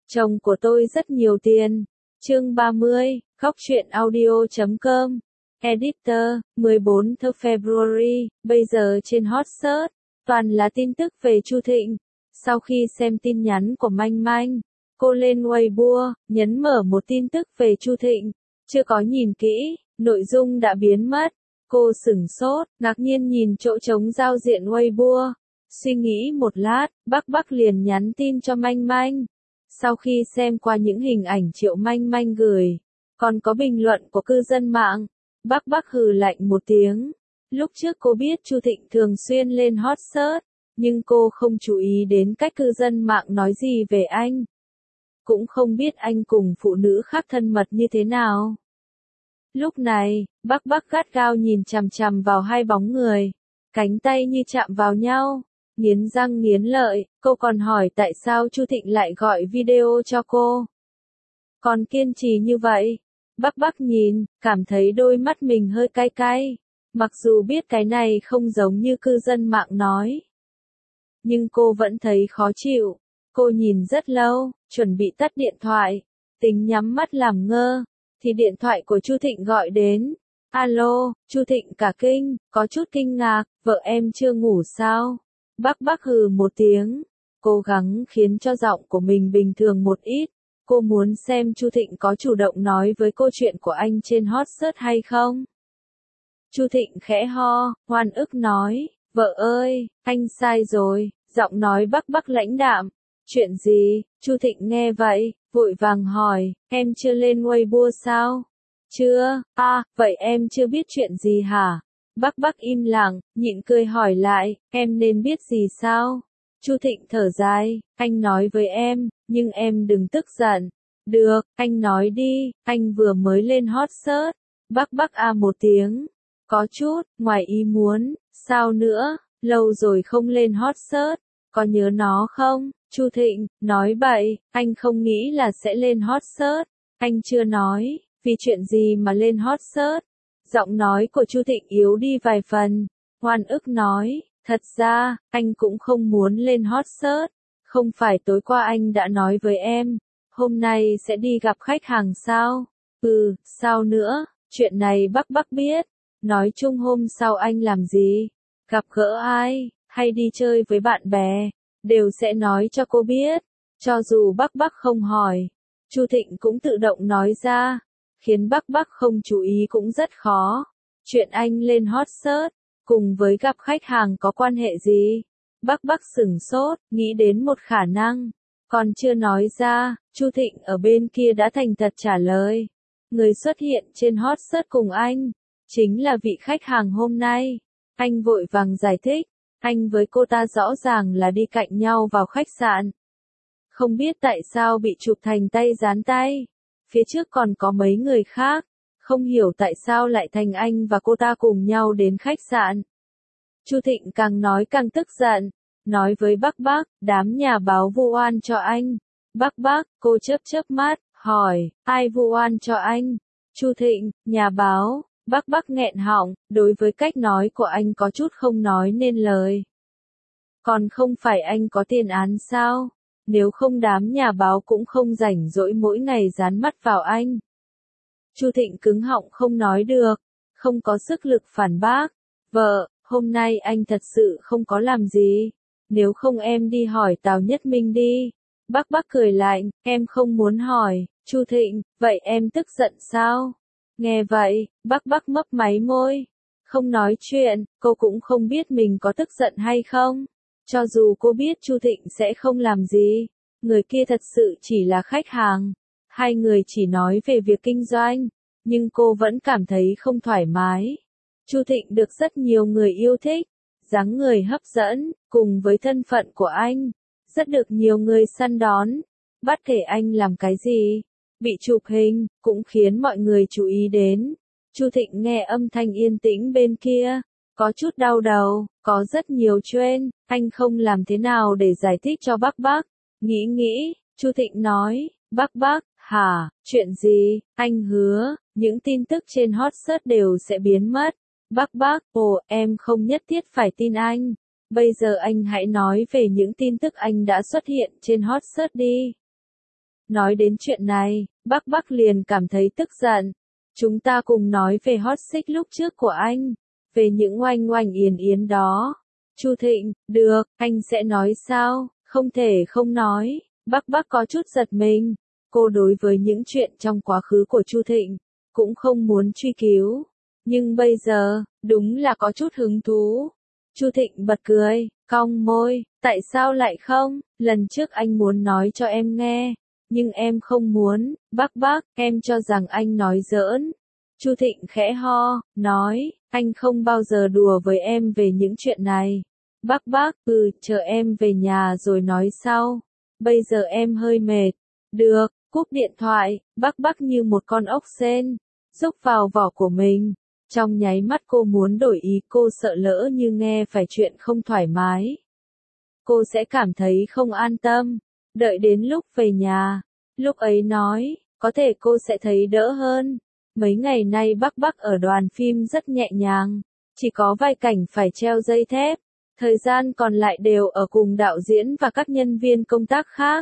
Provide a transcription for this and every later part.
Chồng của tôi rất nhiều tiền. Chương 30, Khóc Chuyện Audio.com. Editor, 14 February, bây giờ trên hot search, toàn là tin tức về Chu Thịnh. Sau khi xem tin nhắn của Manh Manh, cô lên Weibo, nhấn mở một tin tức về Chu Thịnh. Chưa có nhìn kỹ, nội dung đã biến mất. Cô sửng sốt, ngạc nhiên nhìn chỗ trống giao diện Weibo. Suy nghĩ một lát, Bắc liền nhắn tin cho Manh Manh. Sau khi xem qua những hình ảnh Triệu Manh Manh gửi, còn có bình luận của cư dân mạng, Bắc hừ lạnh một tiếng. Lúc trước cô biết Chu Thịnh thường xuyên lên hot search, nhưng cô không chú ý đến cách cư dân mạng nói gì về anh. Cũng không biết anh cùng phụ nữ khác thân mật như thế nào. Lúc này, Bắc gắt gao nhìn chằm chằm vào hai bóng người, cánh tay như chạm vào nhau. Nghiến răng nghiến lợi, cô còn hỏi tại sao Chu Thịnh lại gọi video cho cô. Còn kiên trì như vậy. Bắc nhìn, cảm thấy đôi mắt mình hơi cay cay. Mặc dù biết cái này không giống như cư dân mạng nói. Nhưng cô vẫn thấy khó chịu. Cô nhìn rất lâu, chuẩn bị tắt điện thoại. Tính nhắm mắt làm ngơ. Thì điện thoại của Chu Thịnh gọi đến. Alo, Chu Thịnh cả kinh, có chút kinh ngạc, vợ em chưa ngủ sao? Bắc hừ một tiếng, cố gắng khiến cho giọng của mình bình thường một ít. Cô muốn xem Chu Thịnh có chủ động nói với cô chuyện của anh trên hot search hay không. Chu Thịnh khẽ ho, oan ức nói, vợ ơi, anh sai rồi, giọng nói Bắc lãnh đạm. Chuyện gì? Chu Thịnh nghe vậy, vội vàng hỏi, em chưa lên Weibo sao? Chưa, vậy em chưa biết chuyện gì hả? Bắc im lặng, nhịn cười hỏi lại, em nên biết gì sao? Chu Thịnh thở dài, anh nói với em, nhưng em đừng tức giận. Được, anh nói đi, anh vừa mới lên hot search. Bắc một tiếng, có chút, ngoài ý muốn, sao nữa, lâu rồi không lên hot search, có nhớ nó không? Chu Thịnh, nói bậy, anh không nghĩ là sẽ lên hot search, anh chưa nói, vì chuyện gì mà lên hot search. Giọng nói của Chu Thịnh yếu đi vài phần, oan ức nói, thật ra, anh cũng không muốn lên hot search, không phải tối qua anh đã nói với em, hôm nay sẽ đi gặp khách hàng sao? Sao nữa, chuyện này Bắc biết, nói chung hôm sau anh làm gì, gặp gỡ ai, hay đi chơi với bạn bè, đều sẽ nói cho cô biết, cho dù Bắc không hỏi, Chu Thịnh cũng tự động nói ra. Khiến Bắc không chú ý cũng rất khó. Chuyện anh lên hot search, cùng với gặp khách hàng có quan hệ gì? Bắc sửng sốt, nghĩ đến một khả năng. Còn chưa nói ra, Chu Thịnh ở bên kia đã thành thật trả lời. Người xuất hiện trên hot search cùng anh, chính là vị khách hàng hôm nay. Anh vội vàng giải thích, anh với cô ta rõ ràng là đi cạnh nhau vào khách sạn. Không biết tại sao bị chụp thành tay dán tay. Phía trước còn có mấy người khác, không hiểu tại sao lại thành anh và cô ta cùng nhau đến khách sạn. Chu Thịnh càng nói càng tức giận, nói với Bắc, đám nhà báo vu oan cho anh. Bắc, cô chớp mắt, hỏi, ai vu oan cho anh? Chu Thịnh, nhà báo. Bắc nghẹn họng, đối với cách nói của anh có chút không nói nên lời. Còn không phải anh có tiền án sao? Nếu không đám nhà báo cũng không rảnh rỗi mỗi ngày dán mắt vào anh. Chu Thịnh cứng họng không nói được, không có sức lực phản bác. Vợ, hôm nay anh thật sự không có làm gì. Nếu không em đi hỏi Tào Nhất Minh đi. Bắc cười lạnh, em không muốn hỏi. Chu Thịnh, vậy em tức giận sao? Nghe vậy, Bắc mấp máy môi. Không nói chuyện, cô cũng không biết mình có tức giận hay không. Cho dù cô biết Chu Thịnh sẽ không làm gì, người kia thật sự chỉ là khách hàng, hai người chỉ nói về việc kinh doanh, nhưng cô vẫn cảm thấy không thoải mái. Chu Thịnh được rất nhiều người yêu thích, dáng người hấp dẫn, cùng với thân phận của anh, rất được nhiều người săn đón. Bất kể anh làm cái gì, bị chụp hình, cũng khiến mọi người chú ý đến. Chu Thịnh nghe âm thanh yên tĩnh bên kia, có chút đau đầu, có rất nhiều trend, anh không làm thế nào để giải thích cho Bắc. Nghĩ, Chu Thịnh nói, Bắc, hả, chuyện gì, anh hứa, những tin tức trên hot search đều sẽ biến mất. Bắc, em không nhất thiết phải tin anh. Bây giờ anh hãy nói về những tin tức anh đã xuất hiện trên hot search đi. Nói đến chuyện này, Bắc Bắc liền cảm thấy tức giận. Chúng ta cùng nói về hot sex lúc trước của anh, về những oanh oanh yến yến đó. Chu Thịnh, được, anh sẽ nói sao, không thể không nói. Bắc Bắc có chút giật mình. Cô đối với những chuyện trong quá khứ của Chu Thịnh, cũng không muốn truy cứu. Nhưng bây giờ, đúng là có chút hứng thú. Chu Thịnh bật cười, cong môi, tại sao lại không, lần trước anh muốn nói cho em nghe, nhưng em không muốn, Bắc Bắc, em cho rằng anh nói giỡn. Chu Thịnh khẽ ho, nói, anh không bao giờ đùa với em về những chuyện này. Bắc Bắc, chờ em về nhà rồi nói sau. Bây giờ em hơi mệt. Được, cúp điện thoại, Bắc Bắc như một con ốc sên, rúc vào vỏ của mình. Trong nháy mắt cô muốn đổi ý, cô sợ lỡ như nghe phải chuyện không thoải mái. Cô sẽ cảm thấy không an tâm. Đợi đến lúc về nhà, lúc ấy nói, có thể cô sẽ thấy đỡ hơn. Mấy ngày nay Bắc Bắc ở đoàn phim rất nhẹ nhàng, chỉ có vài cảnh phải treo dây thép. Thời gian còn lại đều ở cùng đạo diễn và các nhân viên công tác khác.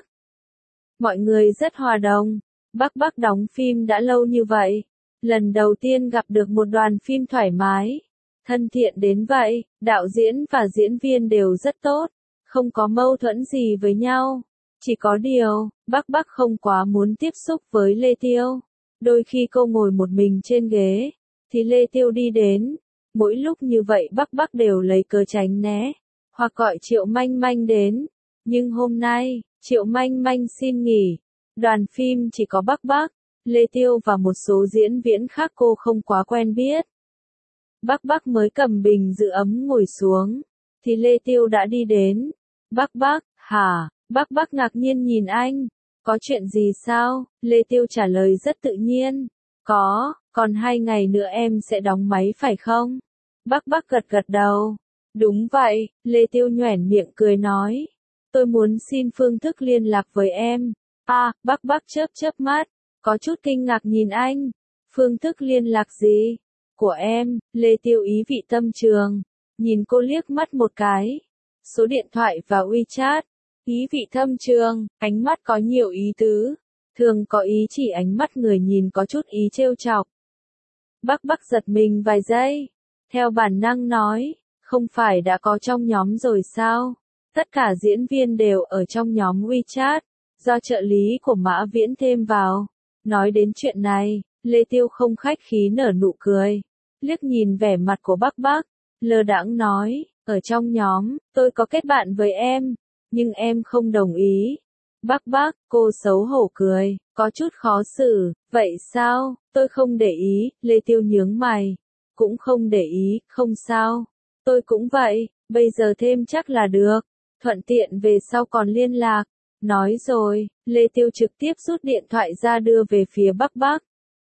Mọi người rất hòa đồng. Bắc Bắc đóng phim đã lâu như vậy. Lần đầu tiên gặp được một đoàn phim thoải mái, thân thiện đến vậy, đạo diễn và diễn viên đều rất tốt, không có mâu thuẫn gì với nhau. Chỉ có điều, Bắc Bắc không quá muốn tiếp xúc với Lê Tiêu. Đôi khi cô ngồi một mình trên ghế, thì Lê Tiêu đi đến. Mỗi lúc như vậy Bắc Bắc đều lấy cớ tránh né, hoặc gọi Triệu Manh Manh đến. Nhưng hôm nay, Triệu Manh Manh xin nghỉ. Đoàn phim chỉ có Bắc Bắc, Lê Tiêu và một số diễn viên khác cô không quá quen biết. Bắc Bắc mới cầm bình giữ ấm ngồi xuống, thì Lê Tiêu đã đi đến. Bắc Bắc, hả? Bắc Bắc ngạc nhiên nhìn anh. Có chuyện gì sao? Lê Tiêu trả lời rất tự nhiên. Có, còn 2 ngày nữa em sẽ đóng máy phải không? Bắc Bắc gật gật đầu. Đúng vậy, Lê Tiêu nhoẻn miệng cười nói. Tôi muốn xin phương thức liên lạc với em. Bắc Bắc chớp chớp mắt, có chút kinh ngạc nhìn anh. Phương thức liên lạc gì? Của em, Lê Tiêu ý vị tâm trường. Nhìn cô liếc mắt một cái. Số điện thoại và WeChat. Ý vị thâm trường, ánh mắt có nhiều ý tứ. Thường có ý chỉ ánh mắt người nhìn có chút ý trêu chọc. Bắc Bắc giật mình vài giây. Theo bản năng nói, không phải đã có trong nhóm rồi sao? Tất cả diễn viên đều ở trong nhóm WeChat, do trợ lý của Mã Viễn thêm vào. Nói đến chuyện này, Lê Tiêu không khách khí nở nụ cười. Liếc nhìn vẻ mặt của Bắc Bắc, lơ đãng nói, ở trong nhóm, tôi có kết bạn với em, nhưng em không đồng ý. Bắc Bắc, cô xấu hổ cười, có chút khó xử, vậy sao, tôi không để ý, Lê Tiêu nhướng mày. Cũng không để ý, không sao. Tôi cũng vậy, bây giờ thêm chắc là được. Thuận tiện về sau còn liên lạc. Nói rồi, Lê Tiêu trực tiếp rút điện thoại ra đưa về phía Bắc Bắc.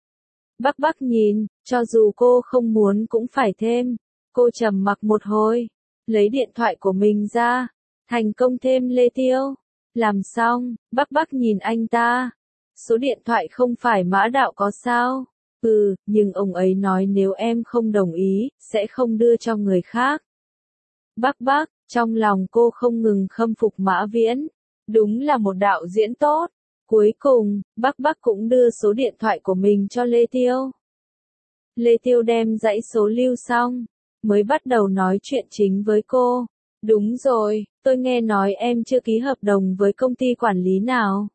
Bắc Bắc nhìn, cho dù cô không muốn cũng phải thêm. Cô trầm mặc một hồi, lấy điện thoại của mình ra, thành công thêm Lê Tiêu. Làm xong, Bắc Bắc nhìn anh ta. Số điện thoại không phải Mã Đạo có sao? Nhưng ông ấy nói nếu em không đồng ý, sẽ không đưa cho người khác. Bắc Bắc, trong lòng cô không ngừng khâm phục Mã Viễn. Đúng là một đạo diễn tốt. Cuối cùng, Bắc Bắc cũng đưa số điện thoại của mình cho Lê Tiêu. Lê Tiêu đem dãy số lưu xong, mới bắt đầu nói chuyện chính với cô. Đúng rồi, tôi nghe nói em chưa ký hợp đồng với công ty quản lý nào.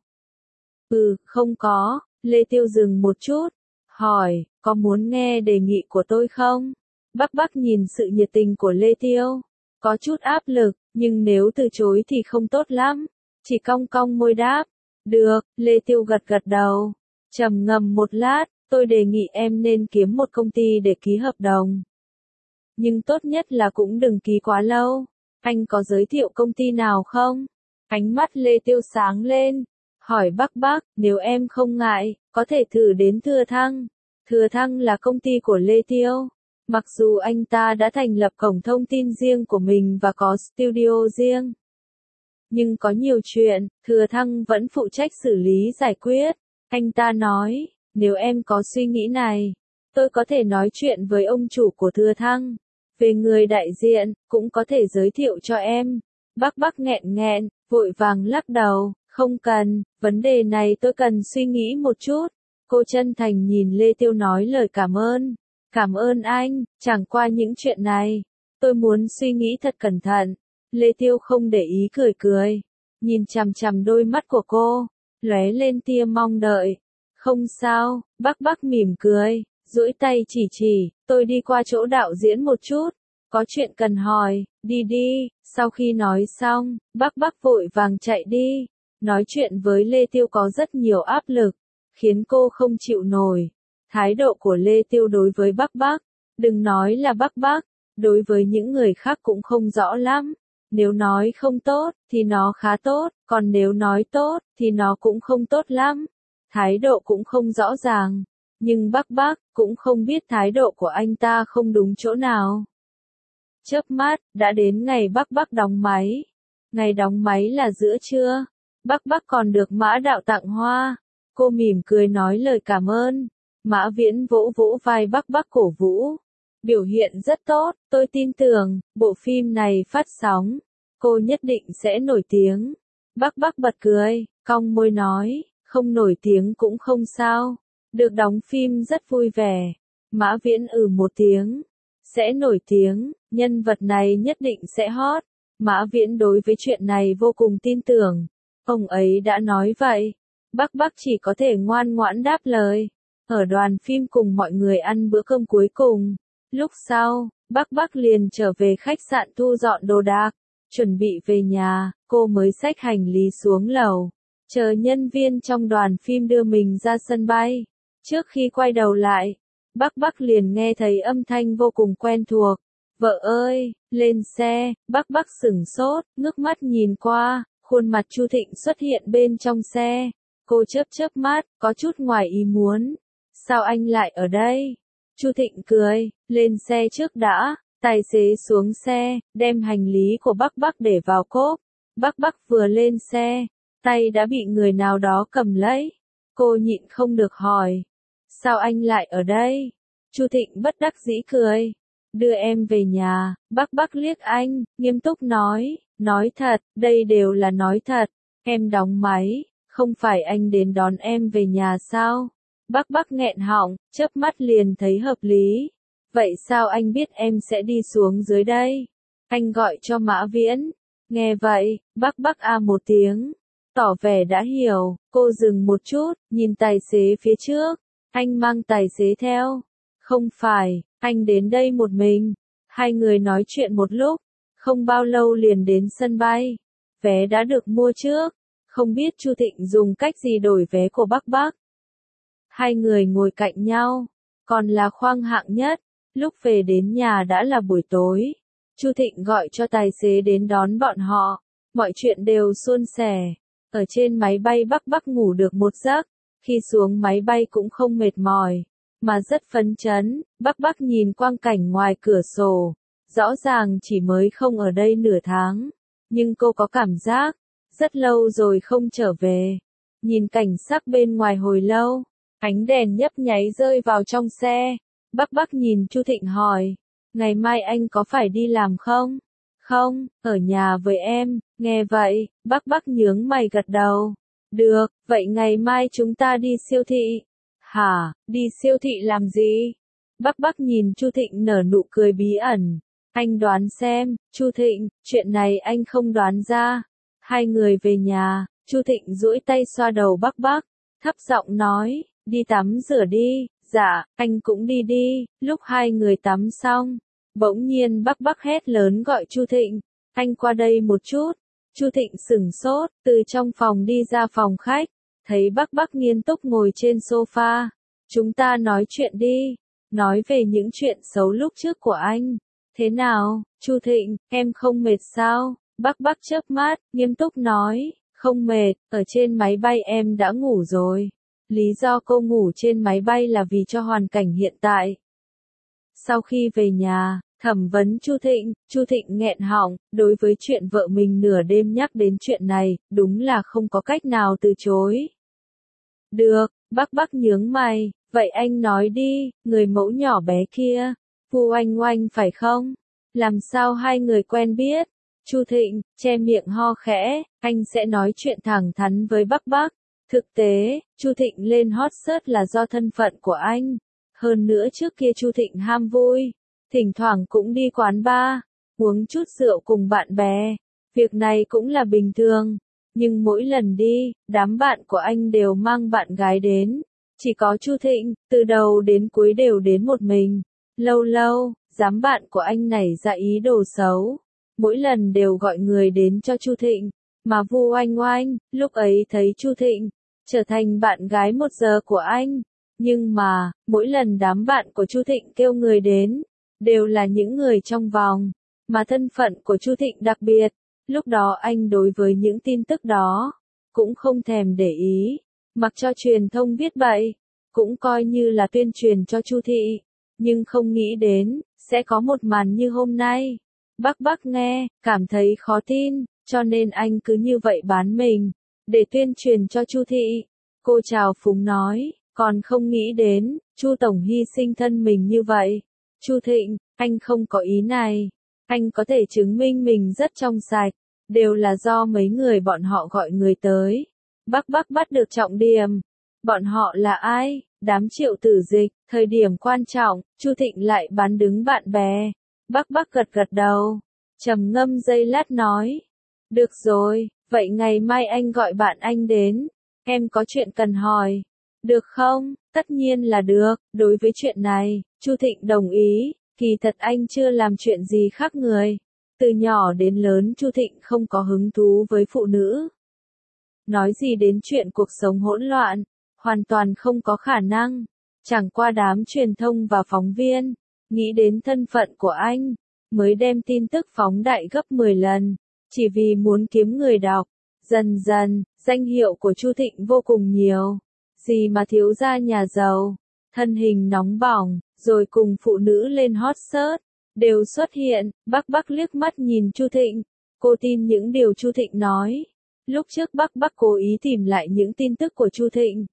Không có, Lê Tiêu dừng một chút. Hỏi, có muốn nghe đề nghị của tôi không? Bắc Bắc nhìn sự nhiệt tình của Lê Tiêu. Có chút áp lực, nhưng nếu từ chối thì không tốt lắm. Chỉ cong cong môi đáp. Được, Lê Tiêu gật gật đầu. Trầm ngâm một lát, tôi đề nghị em nên kiếm một công ty để ký hợp đồng. Nhưng tốt nhất là cũng đừng ký quá lâu. Anh có giới thiệu công ty nào không? Ánh mắt Lê Tiêu sáng lên. Hỏi Bắc Bắc, nếu em không ngại, có thể thử đến Thừa Thăng. Thừa Thăng là công ty của Lê Tiêu. Mặc dù anh ta đã thành lập cổng thông tin riêng của mình và có studio riêng. Nhưng có nhiều chuyện, Thừa Thăng vẫn phụ trách xử lý giải quyết. Anh ta nói, nếu em có suy nghĩ này, tôi có thể nói chuyện với ông chủ của Thừa Thăng. Về người đại diện, cũng có thể giới thiệu cho em. Bắc Bắc nghẹn nghẹn, vội vàng lắc đầu, Không cần, vấn đề này tôi cần suy nghĩ một chút. Cô chân thành nhìn Lê Tiêu nói lời cảm ơn. Cảm ơn anh, chẳng qua những chuyện này. Tôi muốn suy nghĩ thật cẩn thận. Lê Tiêu không để ý cười cười. Nhìn chằm chằm đôi mắt của cô. Lóe lên tia mong đợi. Không sao, Bắc mỉm cười. Duỗi tay chỉ, tôi đi qua chỗ đạo diễn một chút. Có chuyện cần hỏi, đi đi. Sau khi nói xong, Bắc vội vàng chạy đi. Nói chuyện với Lê Tiêu có rất nhiều áp lực, khiến cô không chịu nổi. Thái độ của Lê Tiêu đối với Bắc, đừng nói là Bắc, đối với những người khác cũng không rõ lắm. Nếu nói không tốt, thì nó khá tốt, còn nếu nói tốt, thì nó cũng không tốt lắm. Thái độ cũng không rõ ràng. Nhưng Bắc cũng không biết thái độ của anh ta không đúng chỗ nào. Chớp mắt, đã đến ngày Bắc đóng máy. Ngày đóng máy là giữa trưa. Bắc còn được Mã Đạo tặng hoa. Cô mỉm cười nói lời cảm ơn. Mã Viễn vỗ vỗ vai Bắc cổ vũ. Biểu hiện rất tốt, tôi tin tưởng, bộ phim này phát sóng, cô nhất định sẽ nổi tiếng. Bắc bật cười, cong môi nói, không nổi tiếng cũng không sao. Được đóng phim rất vui vẻ. Mã Viễn một tiếng. Sẽ nổi tiếng, nhân vật này nhất định sẽ hot. Mã Viễn đối với chuyện này vô cùng tin tưởng. Ông ấy đã nói vậy. Bắc chỉ có thể ngoan ngoãn đáp lời. Ở đoàn phim cùng mọi người ăn bữa cơm cuối cùng. Lúc sau, Bắc liền trở về khách sạn thu dọn đồ đạc. Chuẩn bị về nhà, cô mới xách hành lý xuống lầu. Chờ nhân viên trong đoàn phim đưa mình ra sân bay. Trước khi quay đầu lại, Bắc liền nghe thấy âm thanh vô cùng quen thuộc. Vợ ơi, lên xe. Bắc sửng sốt, ngước mắt nhìn qua. Khuôn mặt Chu Thịnh xuất hiện bên trong xe. Cô chớp mắt, có chút ngoài ý muốn. Sao anh lại ở đây? Chu Thịnh cười, lên xe trước đã. Tài xế xuống xe, đem hành lý của Bắc để vào cốp. Bắc vừa lên xe, tay đã bị người nào đó cầm lấy. Cô nhịn không được hỏi. Sao anh lại ở đây? Chu Thịnh bất đắc dĩ cười. Đưa em về nhà. Bắc liếc anh, nghiêm túc nói. Nói thật, đây đều là nói thật. Em đóng máy, không phải anh đến đón em về nhà sao? Bắc nghẹn họng, chớp mắt liền thấy hợp lý. Vậy sao anh biết em sẽ đi xuống dưới đây? Anh gọi cho Mã Viễn. Nghe vậy, Bắc một tiếng. Tỏ vẻ đã hiểu, cô dừng một chút, nhìn tài xế phía trước. Anh mang tài xế theo. Không phải, anh đến đây một mình. Hai người nói chuyện một lúc. Không bao lâu liền đến sân bay. Vé đã được mua trước. Không biết Chu Thịnh dùng cách gì đổi vé của Bắc. Hai người ngồi cạnh nhau. Còn là khoang hạng nhất. Lúc về đến nhà đã là buổi tối. Chu Thịnh gọi cho tài xế đến đón bọn họ. Mọi chuyện đều suôn sẻ. Ở trên máy bay Bắc ngủ được một giấc. Khi xuống máy bay cũng không mệt mỏi. Mà rất phấn chấn. Bắc nhìn quang cảnh ngoài cửa sổ. Rõ ràng chỉ mới không ở đây nửa tháng. Nhưng cô có cảm giác. Rất lâu rồi không trở về. Nhìn cảnh sắc bên ngoài hồi lâu. Ánh đèn nhấp nháy rơi vào trong xe. Bắc nhìn Chu Thịnh hỏi. Ngày mai anh có phải đi làm không? Không, ở nhà với em. Nghe vậy, Bắc nhướng mày gật đầu. Được, vậy ngày mai chúng ta đi siêu thị. Hả, đi siêu thị làm gì? Bắc nhìn Chu Thịnh nở nụ cười bí ẩn. Anh đoán xem, Chu Thịnh, chuyện này anh không đoán ra. Hai người về nhà, Chu Thịnh duỗi tay xoa đầu Bắc, thấp giọng nói, đi tắm rửa đi. Dạ, anh cũng đi đi. Lúc hai người tắm xong, bỗng nhiên Bắc hét lớn gọi Chu Thịnh, anh qua đây một chút. Chu Thịnh sửng sốt, từ trong phòng đi ra phòng khách, thấy Bắc nghiêm túc ngồi trên sofa. Chúng ta nói chuyện đi, nói về những chuyện xấu lúc trước của anh. Thế nào, Chu Thịnh, em không mệt sao? Bắc chớp mắt, nghiêm túc nói, không mệt, ở trên máy bay em đã ngủ rồi. Lý do cô ngủ trên máy bay là vì cho hoàn cảnh hiện tại. Sau khi về nhà, thẩm vấn Chu Thịnh nghẹn họng, đối với chuyện vợ mình nửa đêm nhắc đến chuyện này, đúng là không có cách nào từ chối. Được, Bắc nhướng mày, vậy anh nói đi, người mẫu nhỏ bé kia, Vu Oanh Oanh phải không? Làm sao hai người quen biết? Chu Thịnh, che miệng ho khẽ, anh sẽ nói chuyện thẳng thắn với Bắc Bắc. Thực tế, Chu Thịnh lên hot search là do thân phận của anh. Hơn nữa trước kia Chu Thịnh ham vui, thỉnh thoảng cũng đi quán bar, uống chút rượu cùng bạn bè. Việc này cũng là bình thường. Nhưng mỗi lần đi, đám bạn của anh đều mang bạn gái đến. Chỉ có Chu Thịnh, từ đầu đến cuối đều đến một mình. Lâu lâu, đám bạn của anh nảy ra ý đồ xấu. Mỗi lần đều gọi người đến cho Chu Thịnh. Mà Vu Oanh Oanh, lúc ấy thấy Chu Thịnh trở thành bạn gái 1 giờ của anh. Nhưng mà, mỗi lần đám bạn của Chu Thịnh kêu người đến, đều là những người trong vòng. Mà thân phận của Chu Thịnh đặc biệt. Lúc đó anh đối với những tin tức đó, cũng không thèm để ý. Mặc cho truyền thông viết bậy, cũng coi như là tuyên truyền cho Chu Thị. Nhưng không nghĩ đến, sẽ có một màn như hôm nay. Bắc Bắc nghe, cảm thấy khó tin, cho nên anh cứ như vậy bán mình, để tuyên truyền cho Chu Thị. Cô chào phúng nói, còn không nghĩ đến, Chu Tổng hy sinh thân mình như vậy. Chu Thịnh, anh không có ý này. Anh có thể chứng minh mình rất trong sạch, đều là do mấy người bọn họ gọi người tới. Bắc Bắc bắt được trọng điểm. Bọn họ là ai? Đám Triệu Tử Dịch. Thời điểm quan trọng, Chu Thịnh lại bán đứng bạn bè. Bắc Bắc gật gật đầu, trầm ngâm giây lát nói. Được rồi, vậy ngày mai anh gọi bạn anh đến. Em có chuyện cần hỏi. Được không? Tất nhiên là được. Đối với chuyện này, Chu Thịnh đồng ý. Kỳ thật anh chưa làm chuyện gì khác người. Từ nhỏ đến lớn Chu Thịnh không có hứng thú với phụ nữ. Nói gì đến chuyện cuộc sống hỗn loạn, hoàn toàn không có khả năng. Chẳng qua đám truyền thông và phóng viên, nghĩ đến thân phận của anh, mới đem tin tức phóng đại gấp 10 lần, chỉ vì muốn kiếm người đọc. Dần dần, danh hiệu của Chu Thịnh vô cùng nhiều. Gì mà thiếu gia nhà giàu, thân hình nóng bỏng, rồi cùng phụ nữ lên hot search, đều xuất hiện. Bắc Bắc liếc mắt nhìn Chu Thịnh, cô tin những điều Chu Thịnh nói. Lúc trước Bắc Bắc cố ý tìm lại những tin tức của Chu Thịnh.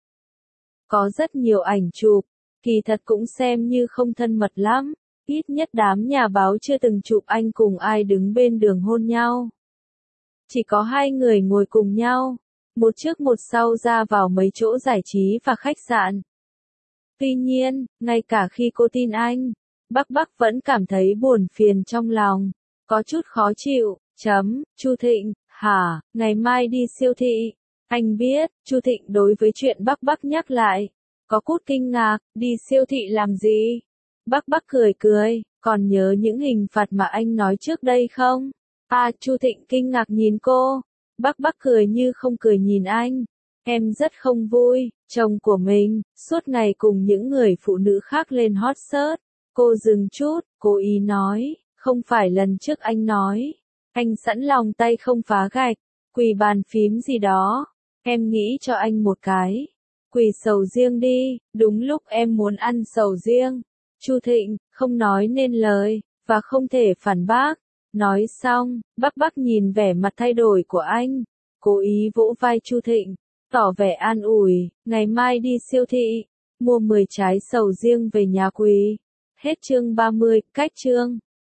Có rất nhiều ảnh chụp, kỳ thật cũng xem như không thân mật lắm. Ít nhất đám nhà báo chưa từng chụp anh cùng ai đứng bên đường hôn nhau. Chỉ có 2 người ngồi cùng nhau, một trước một sau ra vào mấy chỗ giải trí và khách sạn. Tuy nhiên, ngay cả khi cô tin anh, Bắc Bắc vẫn cảm thấy buồn phiền trong lòng, có chút khó chịu. Chu Thịnh, hả, ngày mai đi siêu thị. Anh biết, Chu Thịnh đối với chuyện Bắc Bắc nhắc lại, có chút kinh ngạc, đi siêu thị làm gì? Bắc Bắc cười cười, còn nhớ những hình phạt mà anh nói trước đây không? Chu Thịnh kinh ngạc nhìn cô. Bắc Bắc cười như không cười nhìn anh. Em rất không vui, chồng của mình, suốt ngày cùng những người phụ nữ khác lên hot search. Cô dừng chút, cố ý nói, không phải lần trước anh nói. Anh sẵn lòng tay không phá gạch, quỳ bàn phím gì đó. Em nghĩ cho anh một cái. Quỳ sầu riêng đi, đúng lúc em muốn ăn sầu riêng. Chu Thịnh, không nói nên lời, và không thể phản bác. Nói xong, Bắc Bắc nhìn vẻ mặt thay đổi của anh, cố ý vỗ vai Chu Thịnh, tỏ vẻ an ủi, ngày mai đi siêu thị, mua 10 trái sầu riêng về nhà quỳ. Hết chương 30, cách chương.